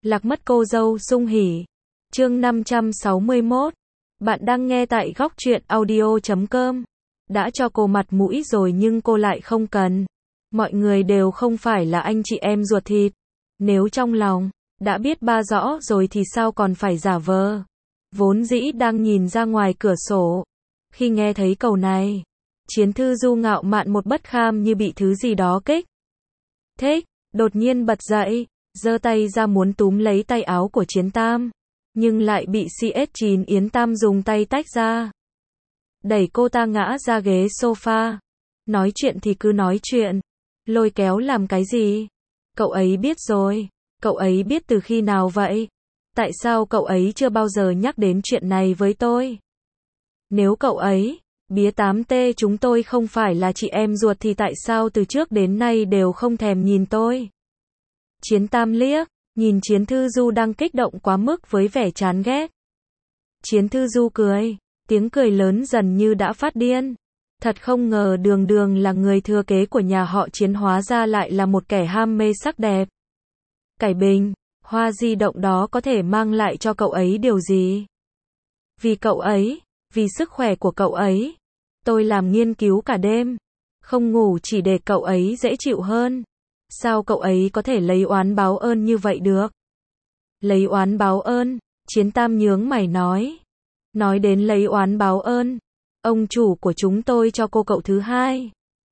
Lạc mất cô dâu sung hỉ. Chương 561. Bạn đang nghe tại góc truyện audio.com. Đã cho cô mặt mũi rồi nhưng cô lại không cần. Mọi người đều không phải là anh chị em ruột thịt. Nếu trong lòng đã biết ba rõ rồi thì sao còn phải giả vờ. Vốn dĩ đang nhìn ra ngoài cửa sổ. Khi nghe thấy câu này, Chiến Thư Du ngạo mạn một bất kham như bị thứ gì đó kích thích, đột nhiên bật dậy, giơ tay ra muốn túm lấy tay áo của Chiến Tam, nhưng lại bị CS9 Yến Tam dùng tay tách ra. Đẩy cô ta ngã ra ghế sofa. Nói chuyện thì cứ nói chuyện, lôi kéo làm cái gì? Cậu ấy biết rồi. Cậu ấy biết từ khi nào vậy? Tại sao cậu ấy chưa bao giờ nhắc đến chuyện này với tôi? Nếu cậu ấy bía 8T chúng tôi không phải là chị em ruột thì tại sao từ trước đến nay đều không thèm nhìn tôi? Chiến Tam liếc nhìn Chiến Thư Du đang kích động quá mức với vẻ chán ghét. Chiến Thư Du cười, tiếng cười lớn dần như đã phát điên. Thật không ngờ Đường Đường là người thừa kế của nhà họ Chiến hóa ra lại là một kẻ ham mê sắc đẹp. Cải bình, hoa di động đó có thể mang lại cho cậu ấy điều gì? Vì cậu ấy, vì sức khỏe của cậu ấy, tôi làm nghiên cứu cả đêm, không ngủ chỉ để cậu ấy dễ chịu hơn. Sao cậu ấy có thể lấy oán báo ơn như vậy được? Lấy oán báo ơn, Chiến Tam nhướng mày nói. Nói đến lấy oán báo ơn, ông chủ của chúng tôi cho cô cậu thứ hai.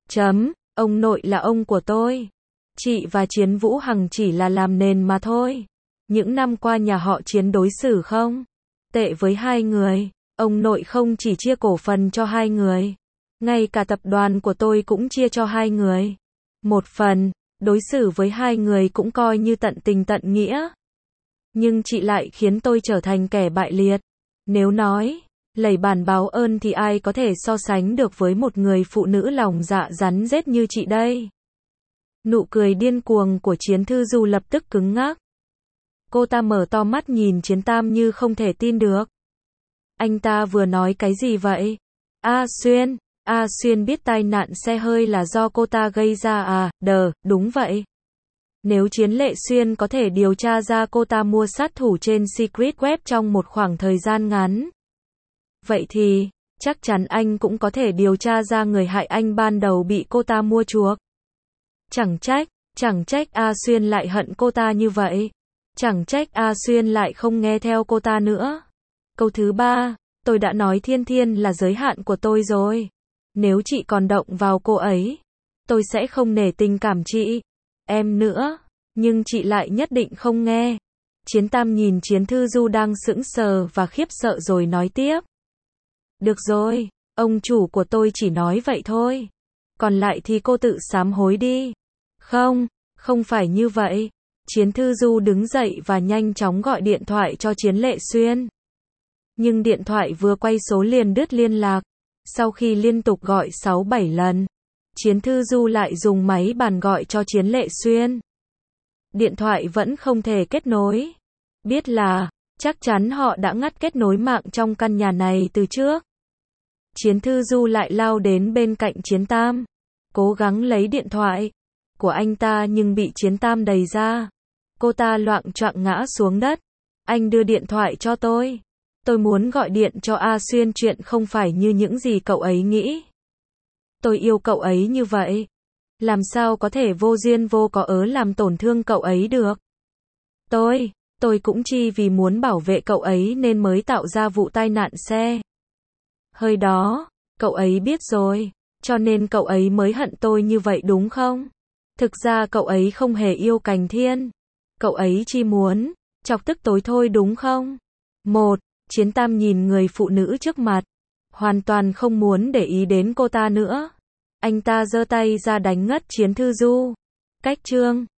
Ông nội là ông của tôi. Chị và Chiến Vũ Hằng chỉ là làm nền mà thôi. Những năm qua nhà họ Chiến đối xử không tệ với hai người. Ông nội không chỉ chia cổ phần cho hai người, ngay cả tập đoàn của tôi cũng chia cho hai người một phần, đối xử với hai người cũng coi như tận tình tận nghĩa. Nhưng chị lại khiến tôi trở thành kẻ bại liệt. Nếu nói lầy bản báo ơn thì ai có thể so sánh được với một người phụ nữ lòng dạ rắn rết như chị đây? Nụ cười điên cuồng của Chiến Thư Du lập tức cứng ngắc. Cô ta mở to mắt nhìn Chiến Tam như không thể tin được. Anh ta vừa nói cái gì vậy? A Xuyên biết tai nạn xe hơi là do cô ta gây ra à? Đúng vậy. Nếu Chiến Lệ Xuyên có thể điều tra ra cô ta mua sát thủ trên Secret Web trong một khoảng thời gian ngắn, vậy thì, chắc chắn anh cũng có thể điều tra ra người hại anh ban đầu bị cô ta mua chuộc. Chẳng trách A Xuyên lại hận cô ta như vậy. Chẳng trách A Xuyên lại không nghe theo cô ta nữa. Câu thứ 3, tôi đã nói Thiên Thiên là giới hạn của tôi rồi. Nếu chị còn động vào cô ấy, tôi sẽ không nể tình cảm chị, em nữa. Nhưng chị lại nhất định không nghe. Chiến Tam nhìn Chiến Thư Du đang sững sờ và khiếp sợ rồi nói tiếp. Được rồi, ông chủ của tôi chỉ nói vậy thôi. Còn lại thì cô tự sám hối đi. Không phải như vậy. Chiến Thư Du đứng dậy và nhanh chóng gọi điện thoại cho Chiến Lệ Xuyên. Nhưng điện thoại vừa quay số liền đứt liên lạc. Sau khi liên tục gọi 6-7 lần, Chiến Thư Du lại dùng máy bàn gọi cho Chiến Lệ Xuyên. Điện thoại vẫn không thể kết nối. Biết là, chắc chắn họ đã ngắt kết nối mạng trong căn nhà này từ trước. Chiến Thư Du lại lao đến bên cạnh Chiến Tam, cố gắng lấy điện thoại của anh ta nhưng bị Chiến Tam đẩy ra. Cô ta loạng choạng ngã xuống đất. Anh đưa điện thoại cho tôi. Tôi muốn gọi điện cho A Xuyên, chuyện không phải như những gì cậu ấy nghĩ. Tôi yêu cậu ấy như vậy. Làm sao có thể vô duyên vô cớ làm tổn thương cậu ấy được? Tôi cũng chỉ vì muốn bảo vệ cậu ấy nên mới tạo ra vụ tai nạn xe hơi đó. Cậu ấy biết rồi, cho nên cậu ấy mới hận tôi như vậy đúng không? Thực ra cậu ấy không hề yêu Cành Thiên. Cậu ấy chỉ muốn chọc tức tối thôi đúng không? Chiến Tam nhìn người phụ nữ trước mặt, hoàn toàn không muốn để ý đến cô ta nữa. Anh ta giơ tay ra đánh ngất Chiến Thư Du. Cách chương